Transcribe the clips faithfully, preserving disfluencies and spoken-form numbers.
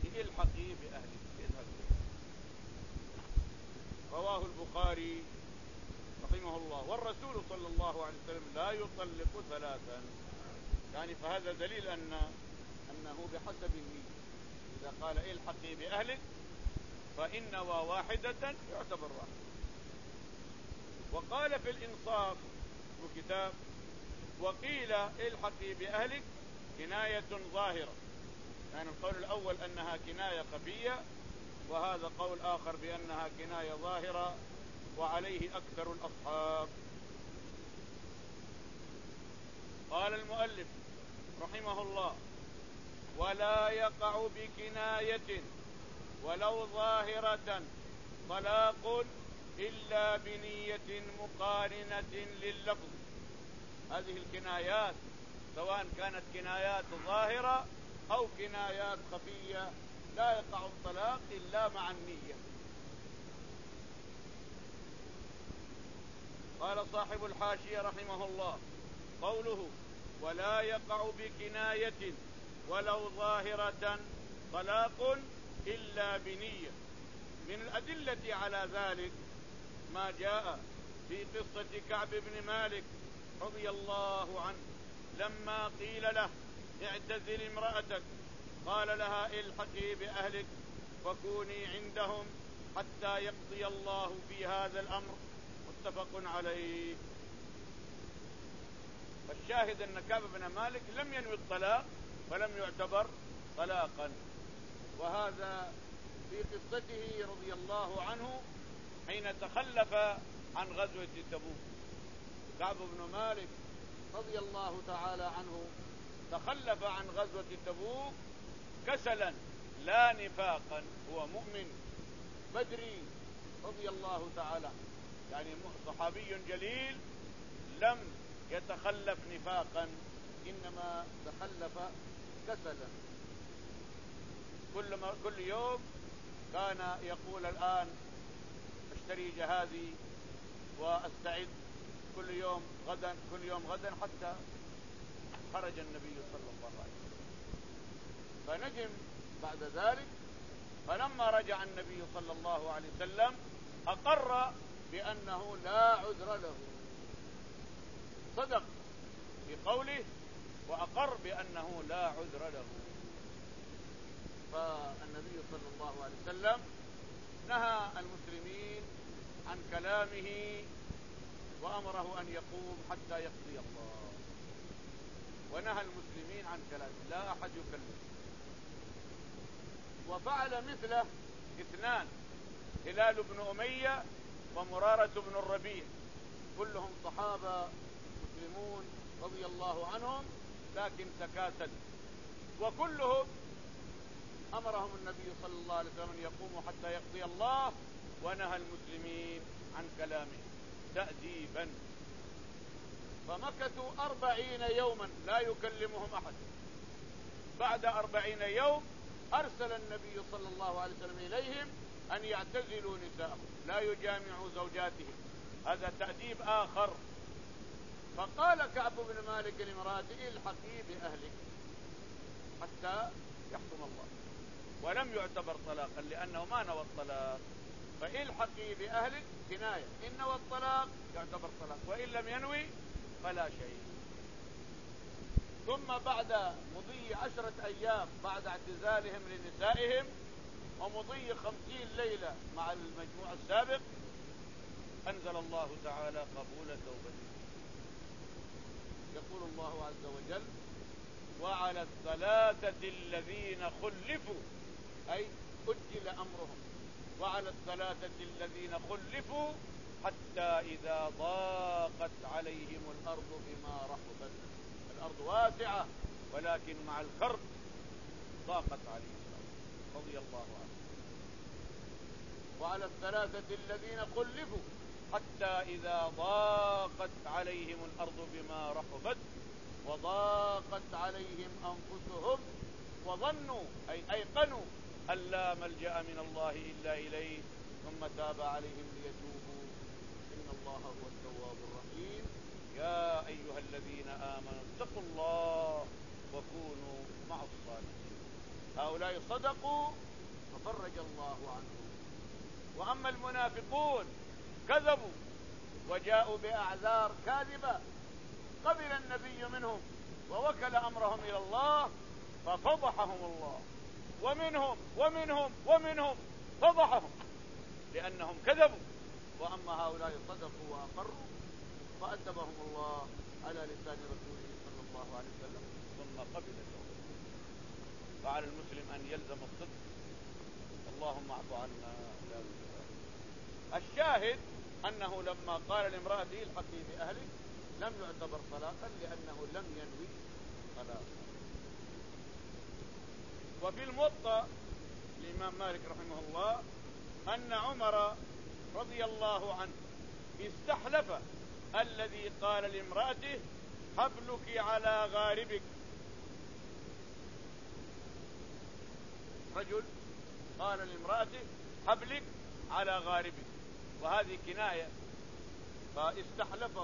امرأتي الحقي بأهلك اذهبي. رواه البخاري رحمه الله. والرسول صلى الله عليه وسلم لا يطلق ثلاثا، يعني فهذا دليل أن أنه بحسب النية. إذا قال الحقي بأهلك فإن نوى واحدة يعتبر واحد. وقال في الإنصاف وكتاب: وقيل الحقي بأهلك كناية ظاهرة، يعني القول الأول أنها كناية خفية، وهذا قول آخر بأنها كناية ظاهرة، وعليه أكثر الأصحاب. قال المؤلف رحمه الله: ولا يقع بكناية ولو ظاهرة طلاق إلا بنية مقارنة لللفظ. هذه الكنايات سواء كانت كنايات ظاهرة أو كنايات خفية لا يقع الطلاق إلا مع النية. قال صاحب الحاشية رحمه الله: قوله ولا يقع بكناية ولو ظاهرة طلاق إلا بنية، من الأدلة على ذلك ما جاء في قصة كعب بن مالك رضي الله عنه لما قيل له اعتزل امرأتك قال لها الحقي بأهلك فكوني عندهم حتى يقضي الله في هذا الأمر، متفق عليه. فالشاهد أن كعب بن مالك لم ينوي الطلاق فلم يعتبر طلاقا. وهذا في قصته رضي الله عنه حين تخلف عن غزوة تبوك. كعب بن مالك رضي الله تعالى عنه تخلف عن غزوة تبوك كسلا لا نفاقا، هو مؤمن بدري رضي الله تعالى، يعني صحابي جليل لم يتخلف نفاقا إنما تخلف كسلا. كل, كل يوم كان يقول الآن اشتري جهازي واستعد كل يوم غدا كل يوم غدا حتى خرج النبي صلى الله عليه وسلم. فنجم بعد ذلك، فلما رجع النبي صلى الله عليه وسلم أقر بأنه لا عذر له، صدق في قوله وأقر بأنه لا عذر له. فالنبي صلى الله عليه وسلم نهى المسلمين عن كلامه وأمره أن يقوم حتى يقضي الله، ونهى المسلمين عن كلامه، لا أحد يكلم. وفعل مثله اثنان: هلال بن أمية ومرارة بن الربيع، كلهم صحابة مسلمون رضي الله عنهم لكن تكاسل، وكلهم أمرهم النبي صلى الله عليه وسلم أن يقوموا حتى يقضي الله، ونهى المسلمين عن كلامه تأديبا. فمكثوا أربعين يوما لا يكلمهم أحد. بعد أربعين يوم أرسل النبي صلى الله عليه وسلم إليهم أن يعتزلوا نساءهم لا يجامعوا زوجاتهم، هذا تأديب آخر. فقال كعب بن مالك لامرأته الحقي بأهلك حتى يحكم الله، ولم يعتبر طلاقا لأنه ما نوى الطلاق. فالحقي بأهلك كناية، إن نوى الطلاق يعتبر طلاق، وإن لم ينوي فلا شيء. ثم بعد مضي عشرة أيام بعد اعتزالهم لنسائهم ومضي خمسين ليلة مع المجموع السابق أنزل الله تعالى قبول توبته. يقول الله عز وجل: وعلى الثلاثة الذين خلفوا، أي أجل أمرهم، وعلى الثلاثة الذين خلفوا حتى إذا ضاقت عليهم الأرض بما رحبت. الأرض واسعة ولكن مع الكرب ضاقت عليهم الأرض رضي الله عنه. وعلى الثلاثة الذين خلفوا حتى إذا ضاقت عليهم الأرض بما رحبت وضاقت عليهم أنفسهم وظنوا أي أيقنوا أن لا ملجأ من الله إلا إليه ثم تاب عليهم ليتوبوا إن الله هو التواب الرحيم. يا أيها الذين آمنوا اتقوا الله وكونوا مع الصالحين. هؤلاء صدقوا ففرج الله عنهم. وأما المنافقون كذبوا وجاءوا بأعذار كاذبة قبل النبي منهم ووكل أمرهم إلى الله ففضحهم الله، ومنهم ومنهم ومنهم فضحهم لأنهم كذبوا. وأما هؤلاء صدقوا وأقروا فأدبهم الله على لسان رسوله صلى الله عليه وسلم ثم قبل توبته. فعلى المسلم أن يلزم الصدق. اللهم اعف عنا يا ذا الجلال. الشاهد أنه لما قال لامرأته الحقي بأهلك لم يعتبر طلاقا لأنه لم ينوي طلاقا. وفي الموطأ الإمام مالك رحمه الله أن عمر رضي الله عنه استحلف الذي قال لامرأته حبلك على غاربك. رجل قال لامرأته حبلك على غاربك، وهذه كناية، فاستحلفه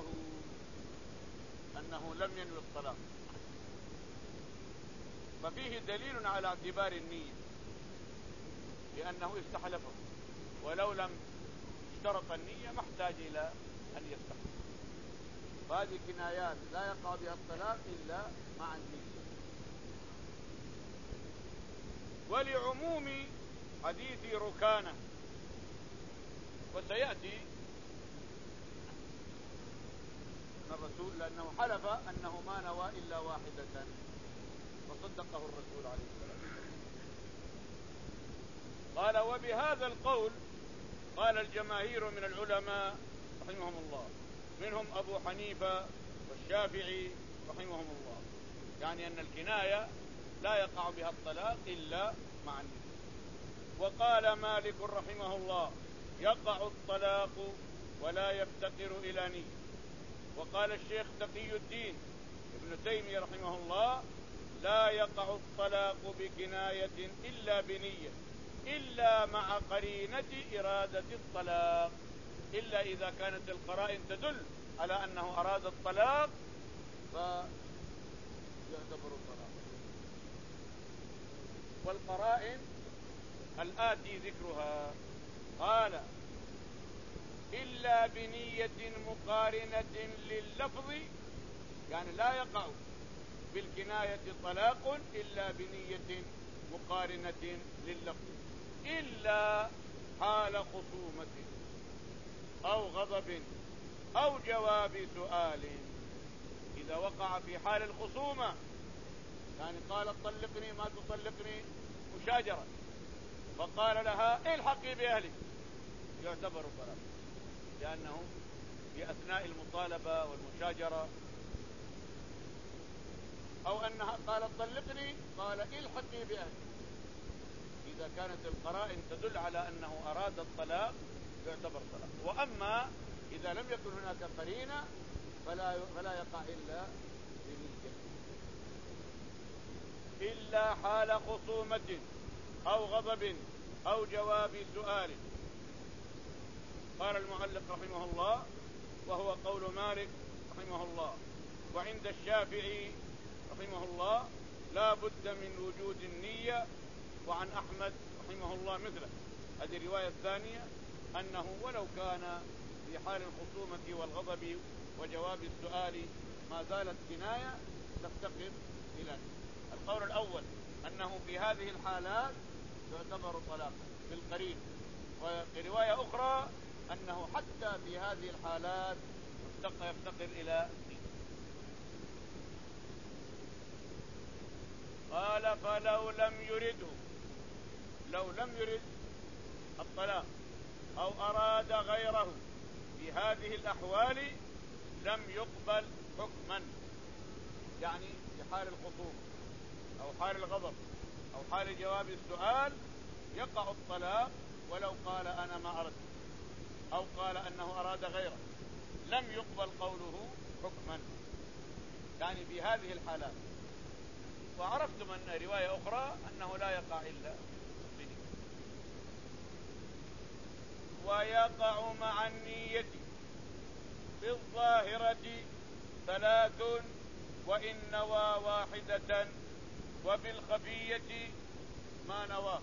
أنه لم ينوي الطلاق، ففيه دليل على اعتبار النية لأنه استحلفه، ولو لم اشترط النية ما احتاج إلى أن يستحلف. فهذه كنايات لا يقع بها الطلاق إلا مع النية. ولعموم حديث ركانة، وسيأتي من الرسول لأنه حلف أنه ما نوى إلا واحدة فصدقه الرسول عليه الصلاة والسلام. قال وبهذا القول قال الجماهير من العلماء رحمهم الله، منهم أبو حنيفة والشافعي رحمهم الله، يعني أن الكناية لا يقع بها الطلاق إلا مع النية. وقال مالك رحمه الله يقع الطلاق ولا يفتقر إلى نية. وقال الشيخ تقي الدين ابن تيمية رحمه الله لا يقع الطلاق بكناية إلا بنية إلا مع قرينة إرادة الطلاق، إلا إذا كانت القرائن تدل على أنه أراد الطلاق فيعتبر الطلاق. والقرائن الآتي ذكرها قال إلا بنية مقارنة لللفظ، يعني لا يقع بالكناية طلاق إلا بنية مقارنة لللفظ، إلا حال خصومة أو غضب أو جواب سؤال. إذا وقع في حال الخصومة يعني قالت طلقني ما تطلقني مشاجرة، فقال لها الحقي بأهلك، يعتبر طلاق لأنه في أثناء المطالبة والمشاجرة. أو أنها قالت طلقني قال الحقي بأهلك، إذا كانت القرائن تدل على أنه أراد الطلاق يعتبر طلاق. وأما إذا لم يكن هناك قرينة فلا فلا يقع إلا بنية. إلا حال خصومة أو غضب أو جواب سؤال. قال المؤلف رحمه الله وهو قول مالك رحمه الله، وعند الشافعي رحمه الله لا بد من وجود النية، وعن أحمد رحمه الله مثله. هذه الرواية الثانية أنه ولو كان في حال الخصومة والغضب وجواب السؤال ما زالت كناية تفتقر إلى نية. القول الأول أنه في هذه الحالات تعتبر طلاقا بالقرين، وفي رواية أخرى أنه حتى في هذه الحالات يفتقر إلى نية. قال فلو لم يرده، لو لم يرد الطلاق أو أراد غيره في هذه الأحوال لم يقبل حكما، يعني في حال الخصومة أو حال الغضب أو حال جواب السؤال يقع الطلاق ولو قال أنا ما أردت أو قال أنه أراد غيره، لم يقبل قوله حكما، يعني في هذه الحالات. وعرفتم أن رواية أخرى أنه لا يقع إلا بنية. ويقع مع النية في الظاهرة ثلاث وإن نوى واحدة، وفي الخفية ما نواه.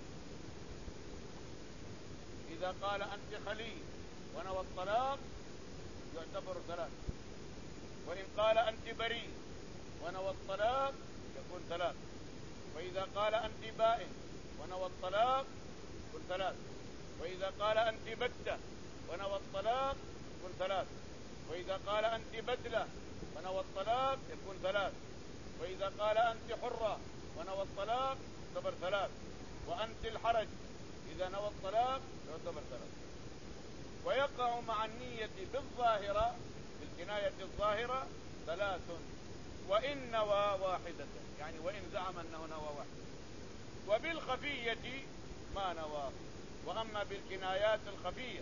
إذا قال أنت خلي ونوى الطلاق يعتبر ثلاث، وإن قال أنت بريء ونوى الطلاق يكون ثلاث، وإذا قال أنت بائن ونوى الطلاق يكون ثلاث، وإذا قال أنت بتة ونوى الطلاق يكون ثلاث، وإذا قال أنت بدلة ونوى الطلاق يكون ثلاث، وإذا قال أنت حرة ونوى الطلاق يعتبر ثلاث، وأنت الحرج إذا نوى الطلاق يعتبر ثلاث. ويقع مع النية بالظاهرة بالكناية الظاهرة ثلاث، وإن نوى واحدة، يعني وإن زعم أنه نوى واحدة، وبالخفية ما نوى. وأما بالكنايات الخفية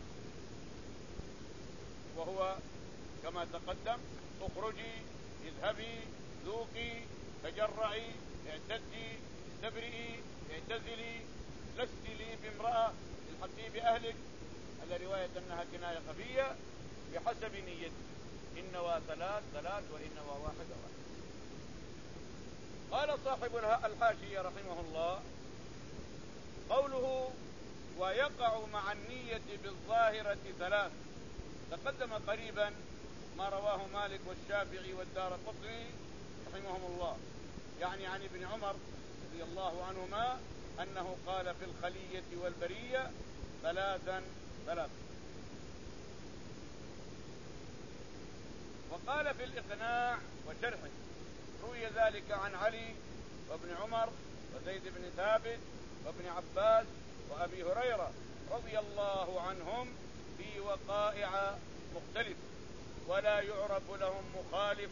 وهو كما تقدم: اخرجي، اذهبي، ذوقي، تجرعي، اعتدي، استبرئي، اعتزلي، لست لي بامرأة، الحقي بأهلك، على رواية أنها كناية خفية بحسب نيته. إن نوى ثلاث ثلاث، وإن نوى واحد واحد. قال صاحب الحاشية رحمه الله: قوله ويقع مع النية بالظاهرة ثلاث، تقدم قريبا ما رواه مالك والشافعي والدارقطني رحمهم الله، يعني عن ابن عمر رضي الله عنهما أنه قال في الخلية والبرية ثلاثا ثلاثا. وقال في الإقناع وشرحه: روي ذلك عن علي وابن عمر وزيد بن ثابت وابن عباس وأبي هريرة رضي الله عنهم في وقائع مختلفة، ولا يعرف لهم مخالف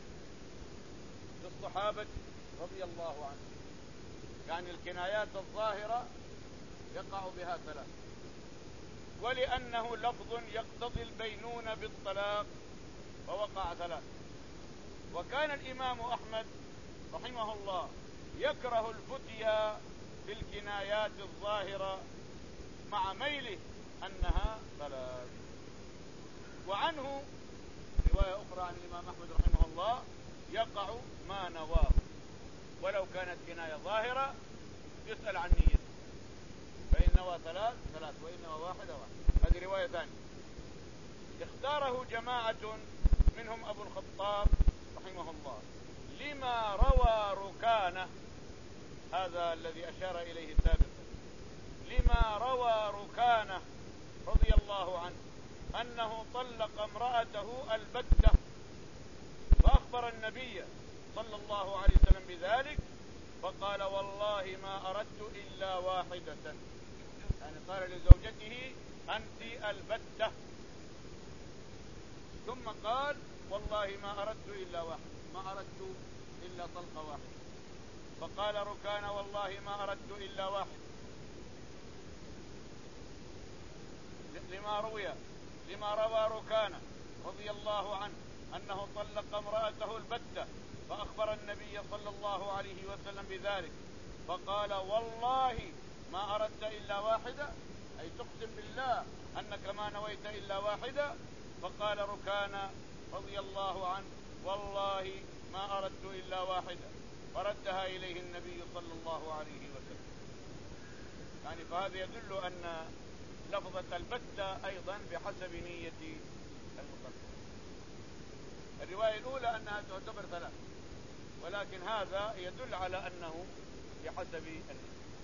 للصحابة رضي الله عنهم. يعني الكنايات الظاهرة يقع بها ثلاث، ولأنه لفظ يقتضي البينون بالطلاق فوقع ثلاث. وكان الإمام أحمد رحمه الله يكره الفتيا في الكنايات الظاهرة مع ميله أنها ثلاث. وعنه رواية أخرى عن الإمام أحمد رحمه الله: يقع ما نواه، ولو كانت كناية ظاهرة يسأل عن نيته، فإن نوى ثلاث ثلاث، وإن نوى واحد واحد. هذه رواية ثانية اختاره جماعة منهم أبو الخطاب رحمه الله لما روى ركانة، هذا الذي أشار إليه السابق، لما روى ركانة رضي الله عنه أنه طلق امرأته البتة، فأخبر النبي صلى الله عليه وسلم بذلك فقال: والله ما أردت إلا واحدة، يعني قال لزوجته: أنت البتة، ثم قال: والله ما أردت إلا واحد، ما أردت إلا طلقة واحدة. فقال ركان: والله ما أردت إلا واحد، لما روي لما روى ركانة رضي الله عنه أنه طلق امرأته البتة، فأخبر النبي صلى الله عليه وسلم بذلك فقال: والله ما أردت إلا واحدة، أي تقسم بالله أنك ما نويت إلا واحدة. فقال ركانة رضي الله عنه: والله ما أردت إلا واحدة، فردها إليه النبي صلى الله عليه وسلم. يعني فهذا يدل أن لفظة البتة أيضا بحسب نية المطلق. الرواية الأولى أنها تعتبر ثلاث، ولكن هذا يدل على أنه بحسب النية.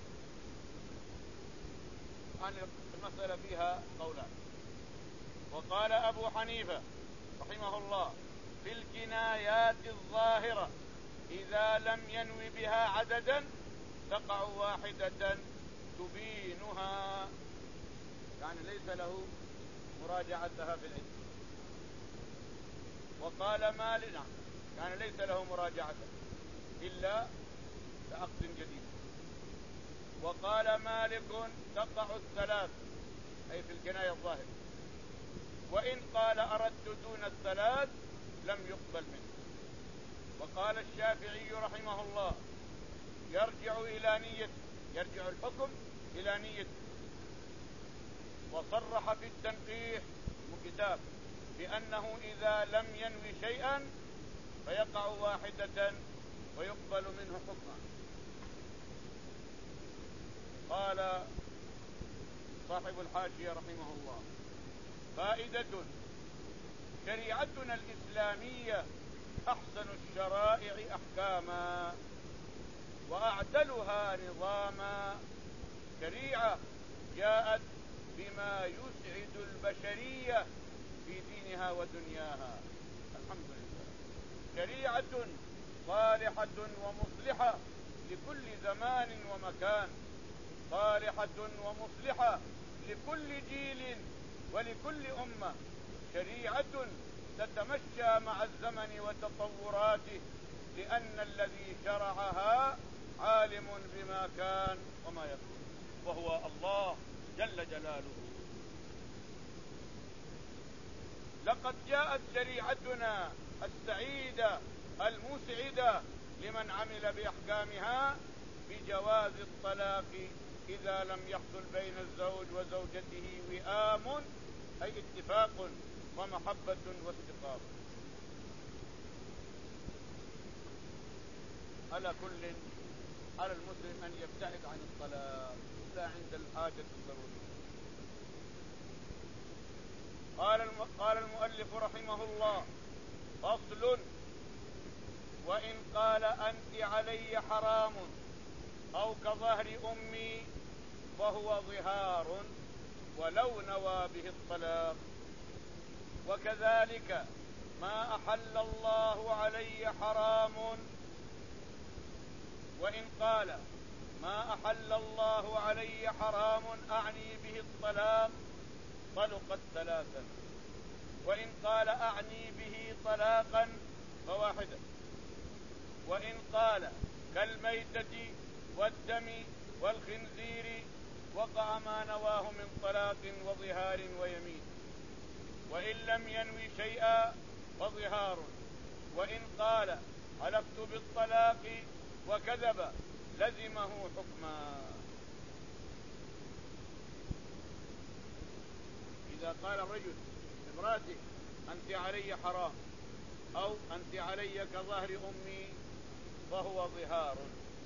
عن المسألة فيها قولان. وقال أبو حنيفة رحمه الله: في الكنايات الظاهرة إذا لم ينوي بها عددا تقع واحدة تبينها، يعني ليس له مراجعتها في العدة. وقال مالك: يعني ليس له مراجعتها إلا بعقد جديد. وقال مالك: تقع الثلاث، أي في الكناية الظاهرة، وإن قال أردت دون الثلاث لم يقبل منه. وقال الشافعي رحمه الله: يرجع إلى نية، يرجع الحكم إلى نية. وصرح في التنقيح كتاب بأنه إذا لم ينوي شيئا فيقع واحدة ويقبل منه حكما. قال صاحب الحاشية رحمه الله: فائدة: شريعتنا الإسلامية أحسن الشرائع أحكاما وأعدلها نظاما، شريعة جاءت بما يسعد البشرية في دينها ودنياها، الحمد لله. شريعة صالحة ومصلحة لكل زمان ومكان، صالحة ومصلحة لكل جيل ولكل أمة، شريعة تتمشى مع الزمن وتطوراته، لأن الذي شرعها عالم بما كان وما يكون، وهو الله جل جلاله. لقد جاءت شريعتنا السعيدة المسعدة لمن عمل بأحكامها بجواز الطلاق إذا لم يحصل بين الزوج وزوجته وئام، أي اتفاق ومحبة واستقامة. على كل على المسلم أن يبتعد عن الطلاق إلا عند الحاجة الضرورية. قال قال المؤلف رحمه الله: فصل: وإن قال أنت علي حرام أو كظهر أمي فهو ظهار ولو نوى به الطلاق، وكذلك ما أحل الله علي حرام. وإن قال ما أحل الله علي حرام أعني به الطلاق طلقت ثلاثا، وإن قال أعني به طلاقا فواحدة، وإن قال كالميتة والدم والخنزير وقع ما نواه من طلاق وظهار ويمين، وإن لم ينوي شيئا فظهار، وإن قال حلفت بالطلاق وكذب لزمه حكما. إذا قال الرجل لامرأته أنت علي حرام أو أنت علي كظهر أمي فهو ظهار،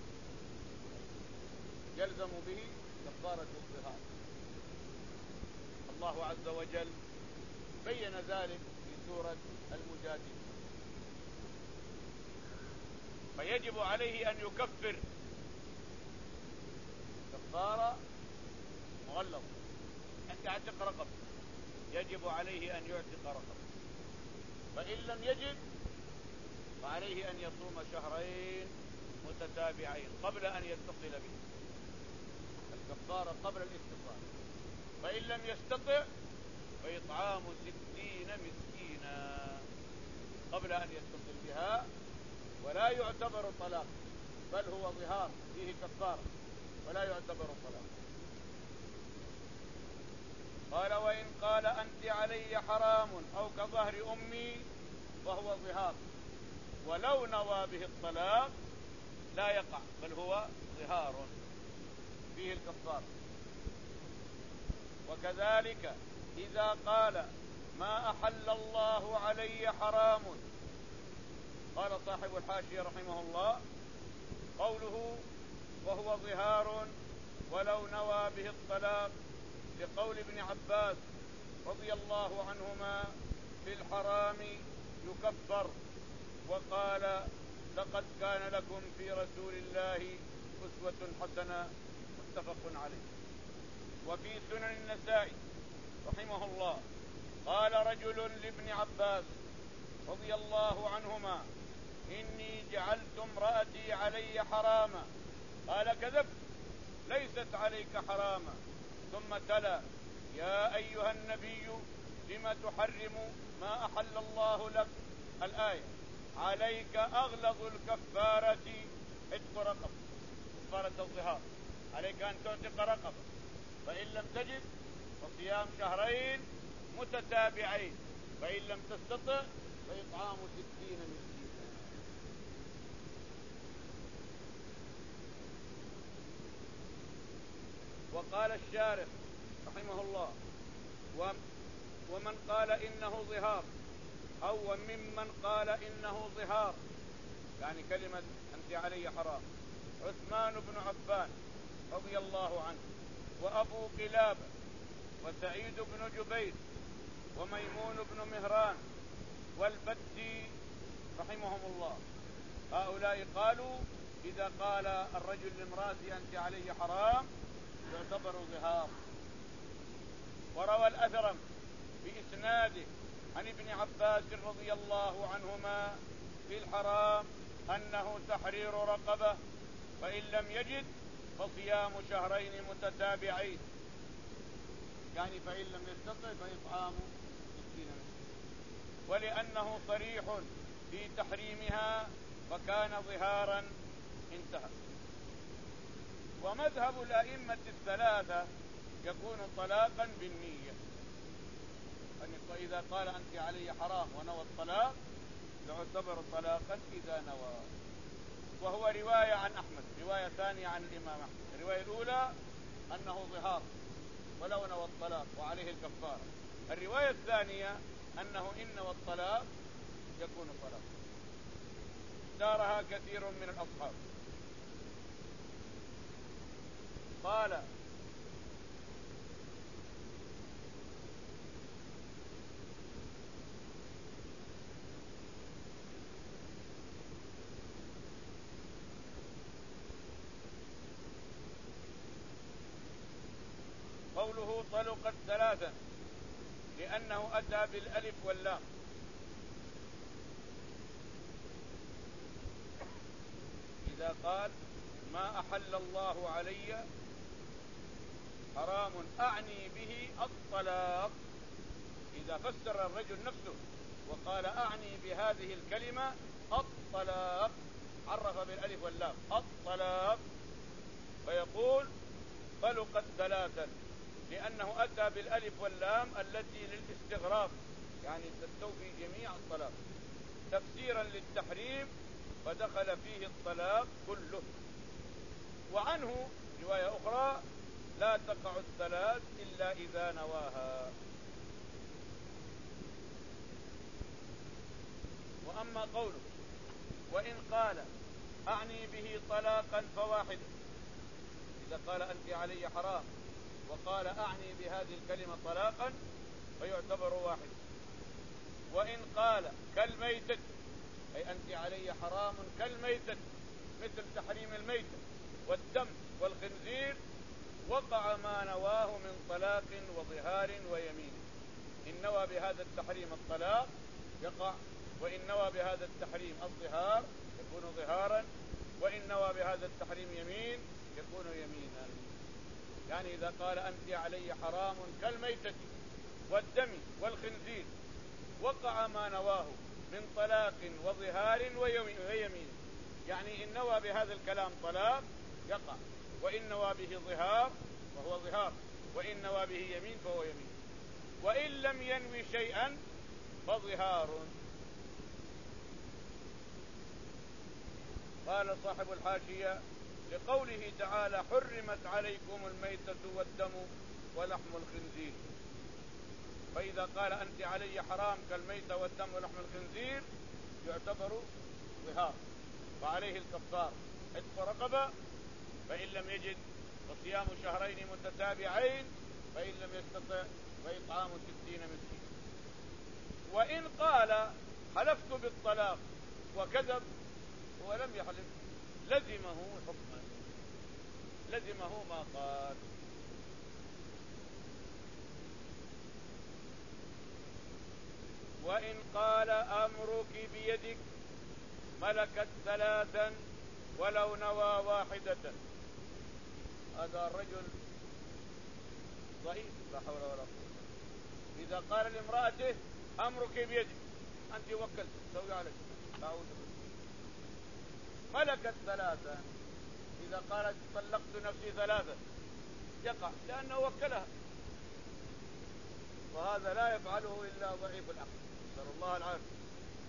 يلزم به كفارة الظهار. الله عز وجل بين ذلك في سورة المجادلة، فيجب عليه أن يكفر كفارة مغلظة، أن يعتق رقبة، يجب عليه أن يعتق رقبة، فإن لم يجد فعليه أن يصوم شهرين متتابعين قبل أن يتصل به، الكفارة قبل الاتصال، فإن لم يستطع فإطعام ستين مسكينا قبل أن يتصل بها، ولا يعتبر طلاق، بل هو ظهار فيه كفارة ولا يعتبر طلاق. قال: وإن قال أنت علي حرام أو كظهر أمي فهو ظهار ولو نوى به الطلاق لا يقع، بل هو ظهار فيه الكفارة. وكذلك إذا قال ما أحل الله علي حرام، قال صاحب الحاشية رحمه الله: قوله وهو ظهار ولو نوى به الطلاق لقول ابن عباس رضي الله عنهما في الحرام يكفر، وقال: لقد كان لكم في رسول الله أسوة حسنة، متفق عليه. وفي سنن النسائي رحمه الله قال رجل لابن عباس رضي الله عنهما: إني جعلت امرأتي علي حراما، قال: كذبت، ليست عليك حراما. ثم تلا: يا أيها النبي لم تحرم ما أحل الله لك، الآية: عليك أغلظ الكفارة عتق رقبة، كفارة الظهار، عليك أن تعتق رقبة، فإن لم تجد فصيام شهرين متتابعين، فإن لم تستطع فإطعام ستين مسكينا. وقال الشارح رحمه الله: ومن قال إنه ظهار أو ممن قال إنه ظهار، يعني كلمة أنت علي حرام، عثمان بن عفان رضي الله عنه وأبو قلابة وسعيد بن جبير وميمون بن مهران والبتي رحمهم الله، هؤلاء قالوا إذا قال الرجل لامرأته أنت علي حرام يعتبر ظهار. وروى الأثرم بإسناده عن ابن عباس رضي الله عنهما في الحرام أنه تحرير رقبة، فإن لم يجد فصيام شهرين متتابعين، يعني فإن لم يستطع فإطعام ستين مسكين، ولأنه صريح في تحريمها فكان ظهارا انتهى. ومذهب الأئمة الثلاثة يكون طلاقا بالنية، فإذا قال أنت علي حرام ونوى الطلاق يعتبر طلاقا إذا نوى. وهو رواية عن أحمد، رواية ثانية عن الإمام أحمد. الرواية الأولى أنه ظهار ولو نوى الطلاق وعليه الكفارة، الرواية الثانية أنه إن نوى الطلاق يكون طلاق. اختارها كثير من الأصحاب. قال قوله طلقت ثلاثا لأنه أتى بالألف واللام. إذا قال ما أحل الله علي حرام أعني به الطلاق، إذا فسر الرجل نفسه وقال أعني بهذه الكلمة الطلاق، عرف بالألف واللام الطلاق، فيقول طلقت ثلاثا لأنه أتى بالألف واللام التي للاستغراق، يعني تستوفي جميع الطلاق، تفسيرا للتحريم فدخل فيه الطلاق كله. وعنه رواية أخرى لا تقع الثلاث إلا إذا نواها. وأما قوله وإن قال أعني به طلاقا فواحد، إذا قال أنت علي حرام وقال أعني بهذه الكلمة طلاقا فيعتبر واحد. وإن قال كالميتة، أي أنت علي حرام كالميتة، مثل تحريم الميتة والدم والخنزير، وقع ما نواه من طلاق وظهار ويمين. إن نوى بهذا التحريم الطلاق يقع، وإن نوى بهذا التحريم الظهار يكون ظهارا، وإن نوى بهذا التحريم يمين يكون يمينا. يعني إذا قال أنت علي حرام كالميتة والدم والخنزير وقع ما نواه من طلاق وظهار ويمين، يعني إن نوى بهذا الكلام طلاق يقع، وإن نوى به ظهار فهو ظهار، وإن نوى به يمين فهو يمين. وإن لم ينوي شيئا فظهار. قال صاحب الحاشية لقوله تعالى حرمت عليكم الميتة والدم ولحم الخنزير، فإذا قال أنت علي حرام كالميتة والدم ولحم الخنزير يعتبر ظهار، فعليه الكفار عتق رقبة، فإن لم يجد فصيام شهرين متتابعين، فإن لم يستطع فإطعام ستين مسكين. وإن قال حلفت بالطلاق وكذب ولم يحلف لزمه حكما، لزمه ما قال. وإن قال أمرك بيدك ملكت ثلاثا ولو نوى واحدة، هذا الرجل ضعيف لا حول ولا قوة. إذا قال لامرأته أمرك بيدك أنت وكلت سوي عليك تعود ملكت ثلاثا، إذا قالت طلقت نفسي ثلاثا يقع لأنه وكلها، وهذا لا يفعله إلا ضعيف العقل، نسأل الله العافية.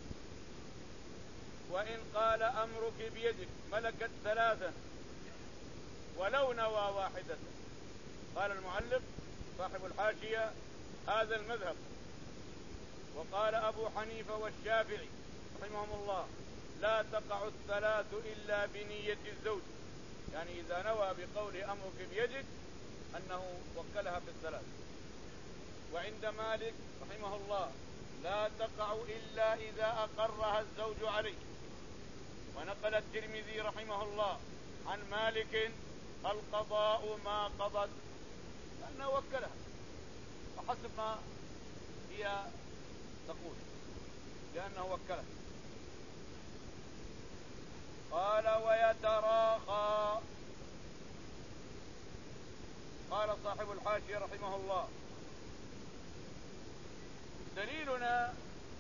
وإن قال أمرك بيدك ملكت ثلاثا ولو نوى واحدة، قال المعلق صاحب الحاشية هذا المذهب. وقال أبو حنيفة والشافعي رحمهم الله لا تقع الثلاث إلا بنية الزوج، يعني إذا نوى بقول أمرك بيدك أنه وكلها في الثلاث. وعند مالك رحمه الله لا تقع إلا إذا أقرها الزوج عليه. ونقل الترمذي رحمه الله عن مالك القضاء ما قضت، لأنه وكلها وحسب ما هي تقول لأنه وكلها. قال ويتراخى. قال صاحب الحاشية رحمه الله دليلنا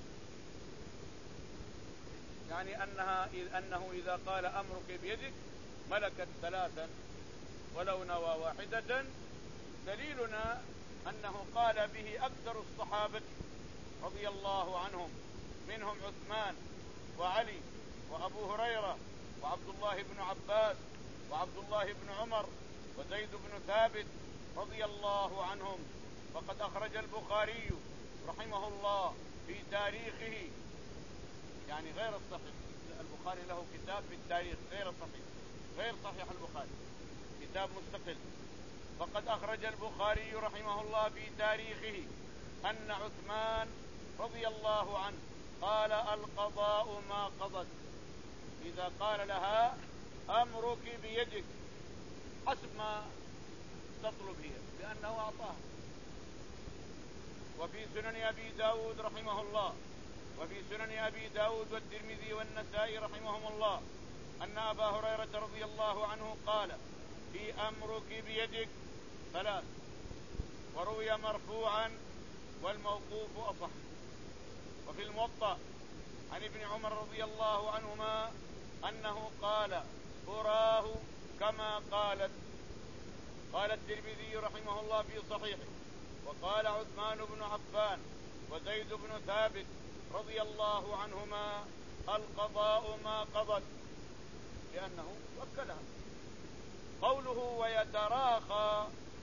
يعني أنها أنه إذا قال أمرك بيدك ملكت ثلاثا ولو نوى واحدة. دليلنا أنه قال به أكثر الصحابة رضي الله عنهم، منهم عثمان وعلي وأبو هريرة وعبد الله بن عباس وعبد الله بن عمر وزيد بن ثابت رضي الله عنهم. فقد أخرج البخاري رحمه الله في تاريخه، يعني غير الصحيح، البخاري له كتاب في التاريخ غير صحيح، غير صحيح البخاري، كتاب مستقل. فقد أخرج البخاري رحمه الله في تاريخه أن عثمان رضي الله عنه قال القضاء ما قضت، إذا قال لها أمرك بيدك حسب ما تطلب هي لأنه أعطاها. وفي سنن أبي داود رحمه الله وفي سنن أبي داود والترمذي والنسائي رحمهم الله أن أبا هريرة رضي الله عنه قال في أمرك بيدك ثلاث. وروي مرفوعا والموقوف أصح. وفي الموطأ عن ابن عمر رضي الله عنهما أنه قال أراه كما قالت. قال الترمذي رحمه الله في صحيحه وقال عثمان بن عفان وزيد بن ثابت رضي الله عنهما القضاء ما قضت، لأنه وكلها. قوله ويتراخى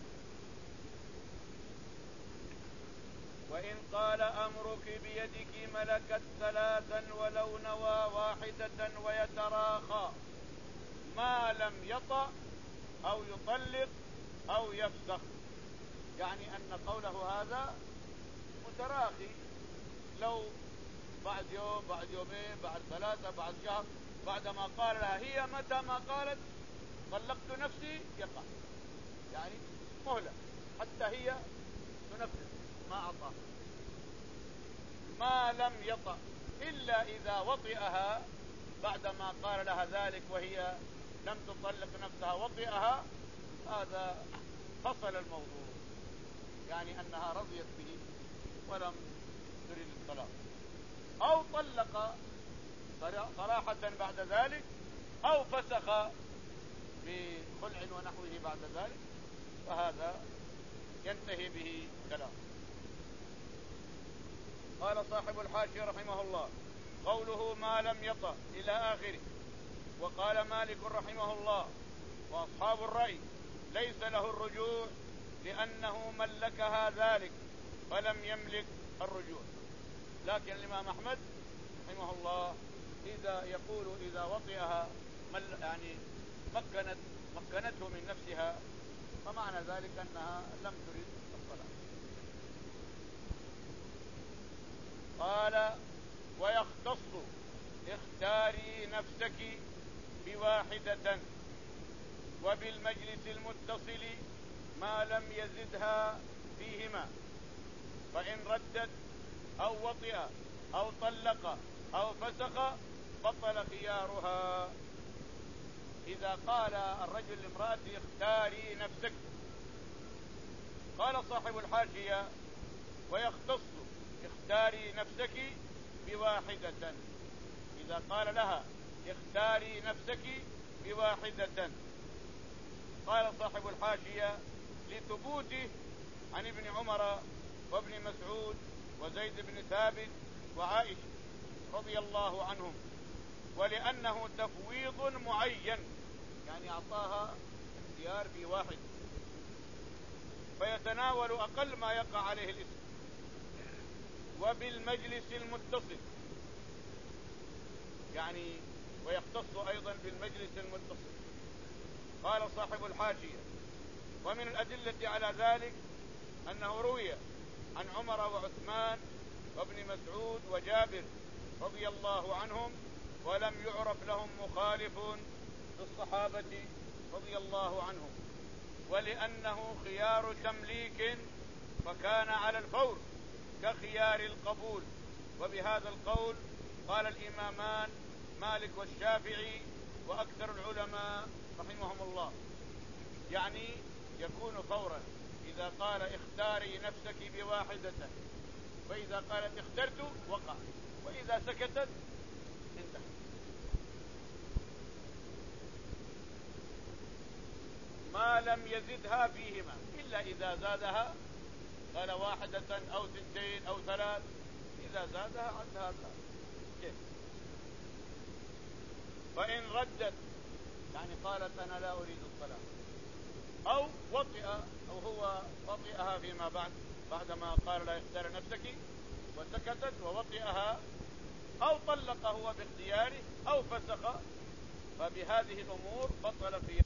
وإن قال أمرك بيدك ملكت ثلاثا ولو نوى واحدة ويتراخى ما لم يطأ أو يطلق أو يفسخ، يعني أن قوله هذا متراخي، لو بعد يوم بعد يومين بعد ثلاثة بعد شهر بعدما قال لها هي متى ما قالت طلقت نفسي يقع، يعني مهلة حتى هي تنفذ ما أعطاه. ما لم يطأ إلا إذا وطئها بعدما قال لها ذلك وهي لم تطلق نفسها وطئها، هذا فصل الموضوع، يعني أنها رضيت به ولم تريد الطلاق، أو طلق صراحة بعد ذلك أو فسخ بخلع ونحوه بعد ذلك، فهذا ينتهي به كلام. قال صاحب الحاشية رحمه الله قوله ما لم يطأ إلى آخره. وقال مالك رحمه الله وأصحاب الرأي ليس له الرجوع لأنه ملكها ذلك فلم يملك الرجوع. لكن الإمام أحمد رحمه الله إذا يقول إذا وطئها يعني مكنت مكنته من نفسها، فمعنى ذلك أنها لم تريد الطلاق. قال ويختص اختاري نفسك بواحدة وبالمجلس المتصل ما لم يزدها فيهما، فإن ردت أو وطئ أو طلق أو فسخ بطل خيارها. إذا قال الرجل لامرأته اختاري نفسك، قال صاحب الحاشية ويختص اختاري نفسك بواحدة، إذا قال لها اختاري نفسك بواحدة. قال صاحب الحاشية لثبوته عن ابن عمر وابن مسعود وزيد بن ثابت وعائشة رضي الله عنهم، ولأنه تفويض معين، يعني أعطاها اختيار في واحد فيتناول أقل ما يقع عليه الاسم. وبالمجلس المتصل، يعني ويختص أيضا بالمجلس المتصل. قال صاحب الحاشية: ومن الأدلة على ذلك أنه روي عن عمر وعثمان وابن مسعود وجابر رضي الله عنهم ولم يعرف لهم مخالف في الصحابة رضي الله عنهم، ولأنه خيار تمليك فكان على الفور كخيار القبول. وبهذا القول قال الإمامان مالك والشافعي وأكثر العلماء رحمهم الله، يعني يكون فورا إذا قال اختاري نفسك بواحدة، فإذا قالت اخترت وقع، وإذا سكتت انتهى. ما لم يزدها فيهما، إلا إذا زادها قال واحدة أو ثنتين أو ثلاث، إذا زادها عد هذا كيف. فإن ردت يعني قالت أنا لا أريد الطلاق، أو وطئ أو هو وطئها فيما بعد بعدما قال لا اختار نفسك وسكتت ووطئها، أو طلق هو باختياره أو فسخ، فبهذه الأمور بطل في